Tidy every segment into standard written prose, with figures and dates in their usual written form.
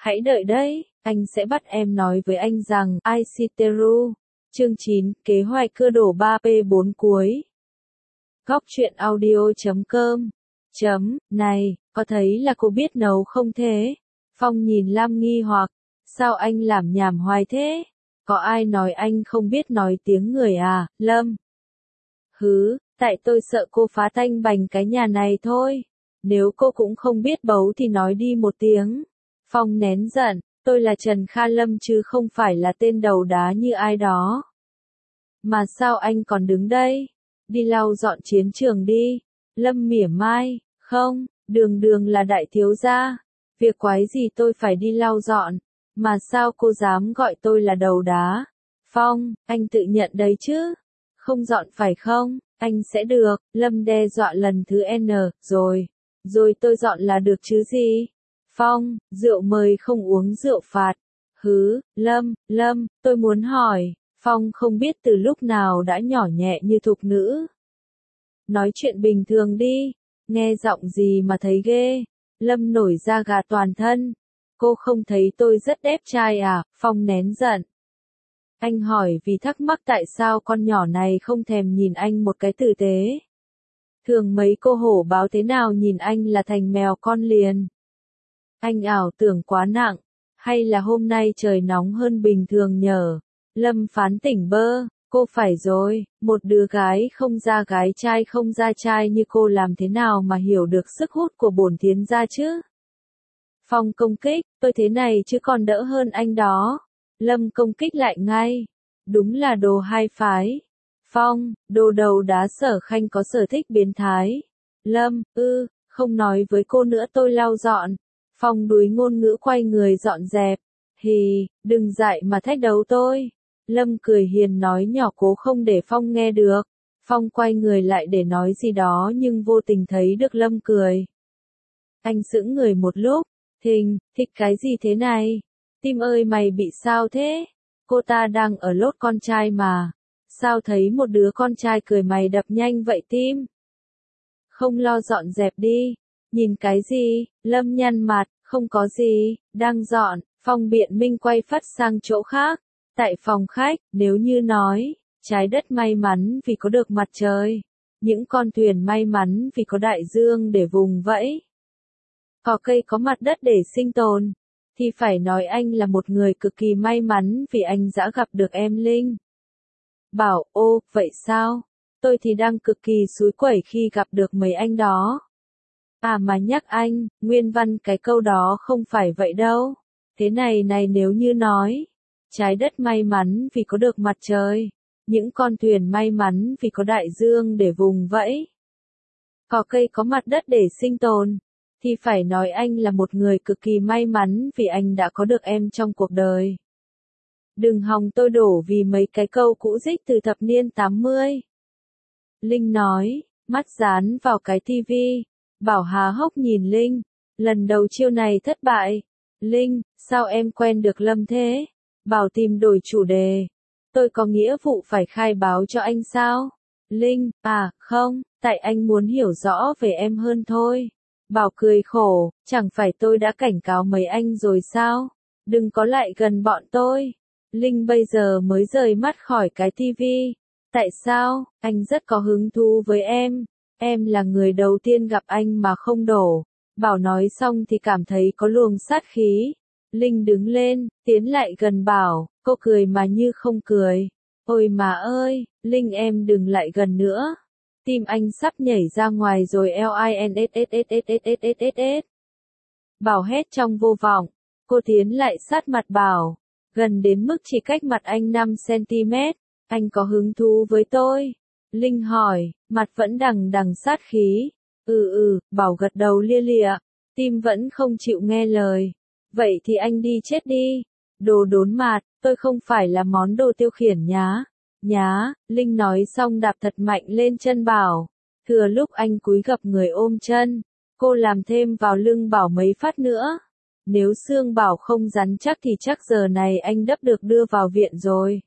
Hãy đợi đấy, anh sẽ bắt em nói với anh rằng, Aishiteru. Chương 9, kế hoạch cơ đổ 3P4 cuối. Góc truyện audio.com. Này, có thấy là cô biết nấu không thế? Phong nhìn Lam nghi hoặc, sao anh làm nhảm hoài thế? Có ai nói anh không biết nói tiếng người à, Lâm? Hứ, tại tôi sợ cô phá tanh bành cái nhà này thôi. Nếu cô cũng không biết bấu thì nói đi một tiếng. Phong nén giận, tôi là Trần Kha Lâm chứ không phải là tên đầu đá như ai đó. Mà sao anh còn đứng đây? Đi lau dọn chiến trường đi. Lâm mỉa mai, không, đường là đại thiếu gia. Việc quái gì tôi phải đi lau dọn, mà sao cô dám gọi tôi là đầu đá? Phong, anh tự nhận đấy chứ? Không dọn phải không? Anh sẽ được, Lâm đe dọa lần thứ N, rồi tôi dọn là được chứ gì? Phong, rượu mời không uống rượu phạt. Hứ, Lâm, tôi muốn hỏi, Phong không biết từ lúc nào đã nhỏ nhẹ như thục nữ. Nói chuyện bình thường đi, nghe giọng gì mà thấy ghê. Lâm nổi da gà toàn thân. Cô không thấy tôi rất đẹp trai à? Phong nén giận. Anh hỏi vì thắc mắc tại sao con nhỏ này không thèm nhìn anh một cái tử tế. Thường mấy cô hổ báo thế nào nhìn anh là thành mèo con liền. Anh ảo tưởng quá nặng, hay là hôm nay trời nóng hơn bình thường nhờ? Lâm phán tỉnh bơ, cô phải rồi, một đứa gái không ra gái trai không ra trai như cô làm thế nào mà hiểu được sức hút của bổn thiến gia chứ? Phong công kích, tôi thế này chứ còn đỡ hơn anh đó. Lâm công kích lại ngay. Đúng là đồ hai phái. Phong, đồ đầu đá Sở Khanh có sở thích biến thái. Lâm, không nói với cô nữa tôi lau dọn. Phong đuối ngôn ngữ quay người dọn dẹp. Hì, đừng dại mà thách đấu tôi. Lâm cười hiền nói nhỏ cố không để Phong nghe được. Phong quay người lại để nói gì đó nhưng vô tình thấy được Lâm cười. Anh sững người một lúc. Thích cái gì thế này? Tim ơi mày bị sao thế? Cô ta đang ở lốt con trai mà. Sao thấy một đứa con trai cười mày đập nhanh vậy tim? Không lo dọn dẹp đi. Nhìn cái gì? Lâm nhăn mặt, không có gì, đang dọn. Phong biện minh quay phắt sang chỗ khác. Tại phòng khách, nếu như nói, trái đất may mắn vì có được mặt trời. Những con thuyền may mắn vì có đại dương để vùng vẫy. Cỏ cây có mặt đất để sinh tồn, thì phải nói anh là một người cực kỳ may mắn vì anh đã gặp được em Linh. Bảo, ô, vậy sao? Tôi thì đang cực kỳ xúi quẩy khi gặp được mấy anh đó. À mà nhắc anh, nguyên văn cái câu đó không phải vậy đâu. Thế này nếu như nói, trái đất may mắn vì có được mặt trời, những con thuyền may mắn vì có đại dương để vùng vẫy. Cỏ cây có mặt đất để sinh tồn. Thì phải nói anh là một người cực kỳ may mắn vì anh đã có được em trong cuộc đời. Đừng hòng tôi đổ vì mấy cái câu cũ dích từ thập niên 80. Linh nói, mắt dán vào cái tivi. Bảo há hốc nhìn Linh. Lần đầu chiêu này thất bại. Linh, sao em quen được Lâm thế? Bảo tìm đổi chủ đề. Tôi có nghĩa vụ phải khai báo cho anh sao? Linh, à, không, tại anh muốn hiểu rõ về em hơn thôi. Bảo cười khổ, chẳng phải tôi đã cảnh cáo mấy anh rồi sao? Đừng có lại gần bọn tôi. Linh bây giờ mới rời mắt khỏi cái tivi. Tại sao? Anh rất có hứng thú với em. Em là người đầu tiên gặp anh mà không đổ. Bảo nói xong thì cảm thấy có luồng sát khí. Linh đứng lên, tiến lại gần Bảo, cô cười mà như không cười. Ôi mà ơi, Linh em đừng lại gần nữa. Tim anh sắp nhảy ra ngoài rồi LINSSSSSSSSS. Bảo hét trong vô vọng. Cô tiến lại sát mặt Bảo. Gần đến mức chỉ cách mặt anh 5 cm. Anh có hứng thú với tôi? Linh hỏi, mặt vẫn đằng sát khí. Bảo gật đầu lia lịa. Tim vẫn không chịu nghe lời. Vậy thì anh đi chết đi. Đồ đốn mạt, tôi không phải là món đồ tiêu khiển nhá. Linh nói xong đạp thật mạnh lên chân Bảo. Thừa lúc anh cúi gập người ôm chân, cô làm thêm vào lưng Bảo mấy phát nữa. Nếu xương Bảo không rắn chắc thì chắc giờ này anh đắp được đưa vào viện rồi.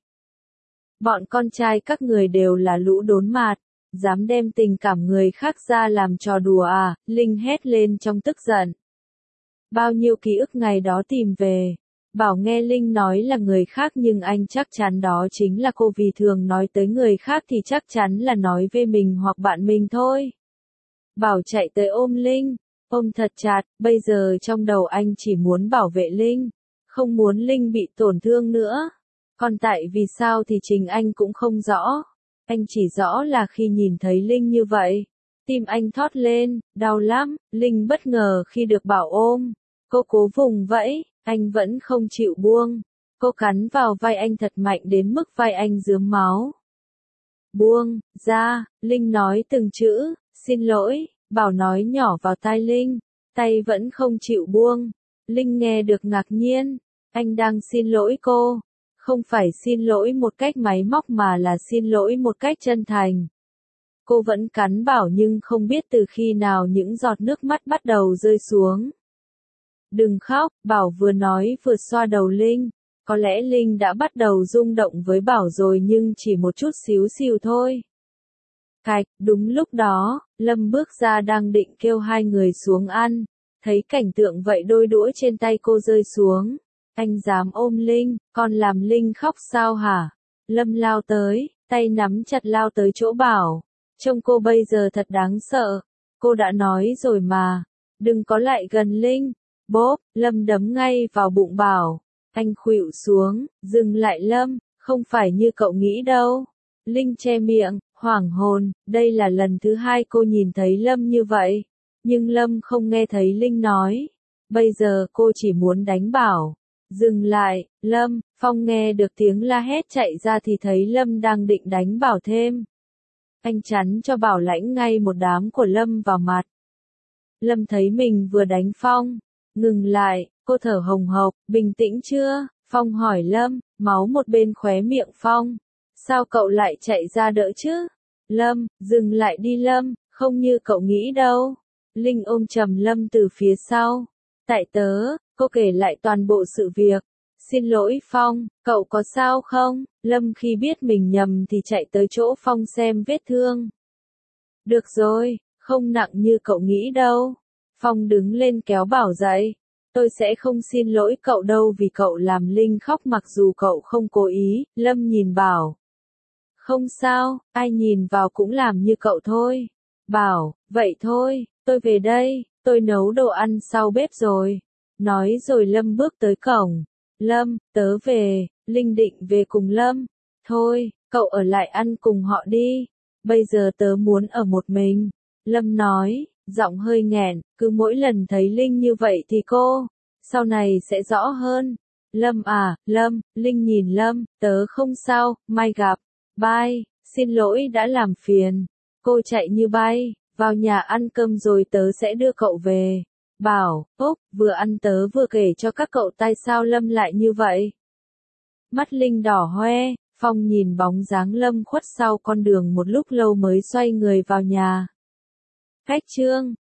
Bọn con trai các người đều là lũ đốn mạt, dám đem tình cảm người khác ra làm trò đùa à? Linh hét lên trong tức giận. Bao nhiêu ký ức ngày đó tìm về. Bảo nghe Linh nói là người khác nhưng anh chắc chắn đó chính là cô, vì thường nói tới người khác thì chắc chắn là nói về mình hoặc bạn mình thôi. Bảo chạy tới ôm Linh, ôm thật chặt, bây giờ trong đầu anh chỉ muốn bảo vệ Linh, không muốn Linh bị tổn thương nữa. Còn tại vì sao thì chính anh cũng không rõ. Anh chỉ rõ là khi nhìn thấy Linh như vậy, tim anh thót lên, đau lắm. Linh bất ngờ khi được Bảo ôm. Cô cố vùng vẫy, anh vẫn không chịu buông. Cô cắn vào vai anh thật mạnh đến mức vai anh rướm máu. Buông ra, Linh nói từng chữ, xin lỗi. Bảo nói nhỏ vào tai Linh, tay vẫn không chịu buông. Linh nghe được ngạc nhiên, anh đang xin lỗi cô. Không phải xin lỗi một cách máy móc mà là xin lỗi một cách chân thành. Cô vẫn cắn Bảo nhưng không biết từ khi nào những giọt nước mắt bắt đầu rơi xuống. Đừng khóc, Bảo vừa nói vừa xoa đầu Linh. Có lẽ Linh đã bắt đầu rung động với Bảo rồi nhưng chỉ một chút xíu xìu thôi. Cạch, đúng lúc đó, Lâm bước ra đang định kêu hai người xuống ăn. Thấy cảnh tượng vậy đôi đũa trên tay cô rơi xuống. Anh dám ôm Linh, con làm Linh khóc sao hả? Lâm lao tới, tay nắm chặt lao tới chỗ Bảo. Trông cô bây giờ thật đáng sợ. Cô đã nói rồi mà. Đừng có lại gần Linh. Bốp, Lâm đấm ngay vào bụng Bảo. Anh khuỵu xuống, dừng lại Lâm, không phải như cậu nghĩ đâu. Linh che miệng, hoảng hồn, đây là lần thứ hai cô nhìn thấy Lâm như vậy. Nhưng Lâm không nghe thấy Linh nói. Bây giờ cô chỉ muốn đánh Bảo. Dừng lại, Lâm. Phong nghe được tiếng la hét chạy ra thì thấy Lâm đang định đánh Bảo thêm. Anh chắn cho Bảo lãnh ngay một đám của Lâm vào mặt. Lâm thấy mình vừa đánh Phong. Ngừng lại, cô thở hồng hộc, bình tĩnh chưa? Phong hỏi Lâm, máu một bên khóe miệng Phong. Sao cậu lại chạy ra đỡ chứ? Lâm, dừng lại đi Lâm, không như cậu nghĩ đâu. Linh ôm chầm Lâm từ phía sau. Tại tớ, cô kể lại toàn bộ sự việc. Xin lỗi Phong, cậu có sao không? Lâm khi biết mình nhầm thì chạy tới chỗ Phong xem vết thương. Được rồi, không nặng như cậu nghĩ đâu. Phong đứng lên kéo Bảo dậy. Tôi sẽ không xin lỗi cậu đâu vì cậu làm Linh khóc mặc dù cậu không cố ý. Lâm nhìn Bảo. Không sao, ai nhìn vào cũng làm như cậu thôi. Bảo, vậy thôi, tôi về đây, tôi nấu đồ ăn sau bếp rồi. Nói rồi Lâm bước tới cổng. Lâm, tớ về. Linh định về cùng Lâm. Thôi, cậu ở lại ăn cùng họ đi. Bây giờ tớ muốn ở một mình. Lâm nói, giọng hơi nghẹn, cứ mỗi lần thấy Linh như vậy thì cô, sau này sẽ rõ hơn. Lâm à, Lâm, Linh nhìn Lâm, tớ không sao, mai gặp. Bye, xin lỗi đã làm phiền. Cô chạy như bay, vào nhà ăn cơm rồi tớ sẽ đưa cậu về. Bảo, Úc, vừa ăn tớ vừa kể cho các cậu tại sao Lâm lại như vậy. Mắt Linh đỏ hoe, Phong nhìn bóng dáng Lâm khuất sau con đường một lúc lâu mới xoay người vào nhà. Cách chương